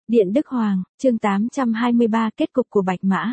Điện Đức Hoàng, chương 823 kết cục của Bạch Mã.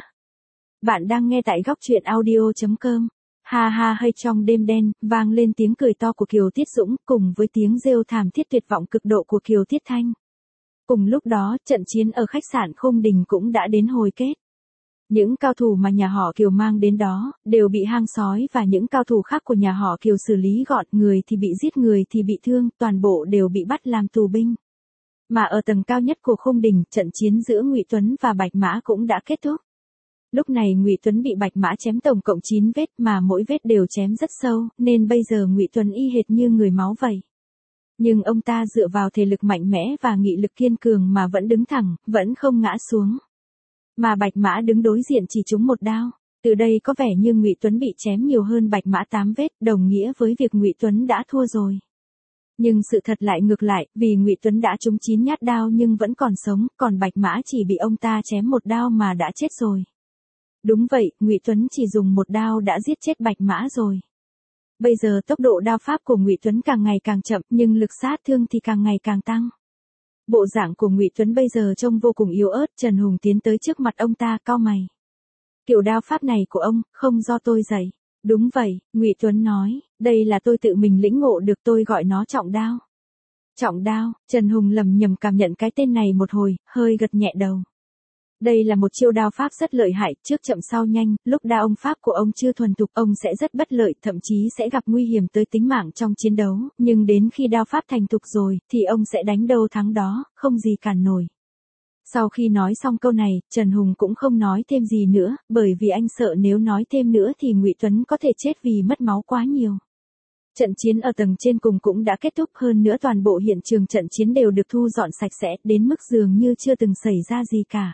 Bạn đang nghe tại góc truyện audio.com. Ha ha hay trong đêm đen, vang lên tiếng cười to của Kiều Tiết Dũng cùng với tiếng rêu thảm thiết tuyệt vọng cực độ của Kiều Tiết Thanh. Cùng lúc đó, trận chiến ở khách sạn Khung Đình cũng đã đến hồi kết. Những cao thủ mà nhà họ Kiều mang đến đó, đều bị hang sói và những cao thủ khác của nhà họ Kiều xử lý gọn, người thì bị giết, người thì bị thương, toàn bộ đều bị bắt làm tù binh. Mà ở tầng cao nhất của Khung Đình, trận chiến giữa Ngụy Tuấn và Bạch Mã cũng đã kết thúc. Lúc này Ngụy Tuấn bị Bạch Mã chém tổng cộng 9 vết mà mỗi vết đều chém rất sâu, nên bây giờ Ngụy Tuấn y hệt như người máu vậy. Nhưng ông ta dựa vào thể lực mạnh mẽ và nghị lực kiên cường mà vẫn đứng thẳng, vẫn không ngã xuống. Mà Bạch Mã đứng đối diện chỉ trúng một đao. Từ đây có vẻ như Ngụy Tuấn bị chém nhiều hơn Bạch Mã 8 vết, đồng nghĩa với việc Ngụy Tuấn đã thua rồi. Nhưng sự thật lại ngược lại, vì Ngụy Tuấn đã trúng 9 nhát đao nhưng vẫn còn sống, còn Bạch Mã chỉ bị ông ta chém một đao mà đã chết rồi. Đúng vậy, Ngụy Tuấn chỉ dùng một đao đã giết chết Bạch Mã rồi. Bây giờ tốc độ đao pháp của Ngụy Tuấn càng ngày càng chậm, nhưng lực sát thương thì càng ngày càng tăng. Bộ dạng của Ngụy Tuấn bây giờ trông vô cùng yếu ớt, Trần Hùng tiến tới trước mặt ông ta cau mày. Kiểu đao pháp này của ông, không do tôi dạy. Đúng vậy, Ngụy Tuấn nói, đây là tôi tự mình lĩnh ngộ được, tôi gọi nó trọng đao. Trọng đao, Trần Hùng lầm nhầm cảm nhận cái tên này một hồi, hơi gật nhẹ đầu. Đây là một chiêu đao pháp rất lợi hại, trước chậm sau nhanh, lúc đao pháp của ông chưa thuần thục, ông sẽ rất bất lợi, thậm chí sẽ gặp nguy hiểm tới tính mạng trong chiến đấu, nhưng đến khi đao pháp thành thục rồi, thì ông sẽ đánh đâu thắng đó, không gì cản nổi. Sau khi nói xong câu này, Trần Hùng cũng không nói thêm gì nữa, bởi vì anh sợ nếu nói thêm nữa thì Ngụy Tuấn có thể chết vì mất máu quá nhiều. Trận chiến ở tầng trên cùng cũng đã kết thúc, hơn nữa toàn bộ hiện trường trận chiến đều được thu dọn sạch sẽ, đến mức dường như chưa từng xảy ra gì cả.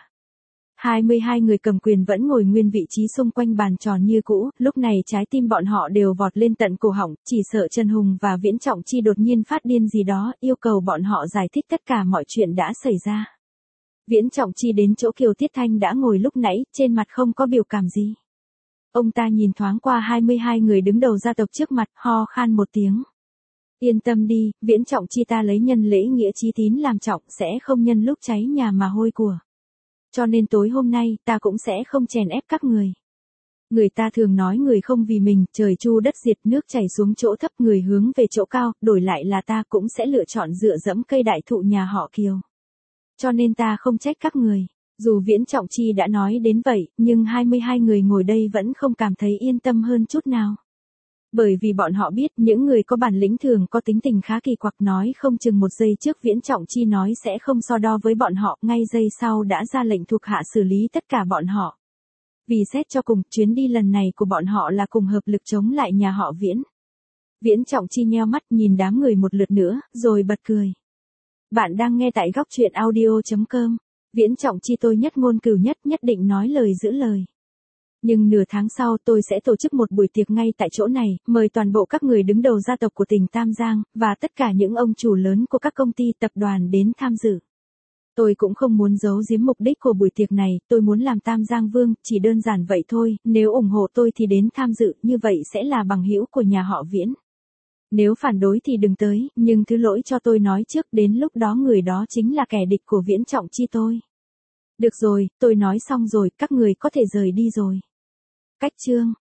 22 người cầm quyền vẫn ngồi nguyên vị trí xung quanh bàn tròn như cũ, lúc này trái tim bọn họ đều vọt lên tận cổ họng, chỉ sợ Trần Hùng và Viễn Trọng Chi đột nhiên phát điên gì đó, yêu cầu bọn họ giải thích tất cả mọi chuyện đã xảy ra. Viễn Trọng Chi đến chỗ Kiều Tiết Thanh đã ngồi lúc nãy, trên mặt không có biểu cảm gì. Ông ta nhìn thoáng qua 22 người đứng đầu gia tộc trước mặt, ho khan một tiếng. Yên tâm đi, Viễn Trọng Chi, ta lấy nhân lễ nghĩa chí tín làm trọng, sẽ không nhân lúc cháy nhà mà hôi của. Cho nên tối hôm nay, ta cũng sẽ không chèn ép các người. Người ta thường nói người không vì mình, trời chu đất diệt, nước chảy xuống chỗ thấp, người hướng về chỗ cao, đổi lại là ta cũng sẽ lựa chọn dựa dẫm cây đại thụ nhà họ Kiều. Cho nên ta không trách các người. Dù Viễn Trọng Chi đã nói đến vậy, nhưng 22 người ngồi đây vẫn không cảm thấy yên tâm hơn chút nào. Bởi vì bọn họ biết, những người có bản lĩnh thường có tính tình khá kỳ quặc, nói không chừng một giây trước Viễn Trọng Chi nói sẽ không so đo với bọn họ, ngay giây sau đã ra lệnh thuộc hạ xử lý tất cả bọn họ. Vì xét cho cùng, chuyến đi lần này của bọn họ là cùng hợp lực chống lại nhà họ Viễn. Viễn Trọng Chi nheo mắt nhìn đám người một lượt nữa, rồi bật cười. Bạn đang nghe tại góc truyện audio.com. Viễn Trọng Chi, tôi nhất ngôn cửu nhất, nhất định nói lời giữ lời. Nhưng nửa tháng sau tôi sẽ tổ chức một buổi tiệc ngay tại chỗ này, mời toàn bộ các người đứng đầu gia tộc của tỉnh Tam Giang, và tất cả những ông chủ lớn của các công ty tập đoàn đến tham dự. Tôi cũng không muốn giấu giếm mục đích của buổi tiệc này, tôi muốn làm Tam Giang Vương, chỉ đơn giản vậy thôi, nếu ủng hộ tôi thì đến tham dự, như vậy sẽ là bằng hữu của nhà họ Viễn. Nếu phản đối thì đừng tới, nhưng thứ lỗi cho tôi nói trước, đến lúc đó người đó chính là kẻ địch của Viễn Trọng Chi tôi. Được rồi, tôi nói xong rồi, các người có thể rời đi rồi. Cách chương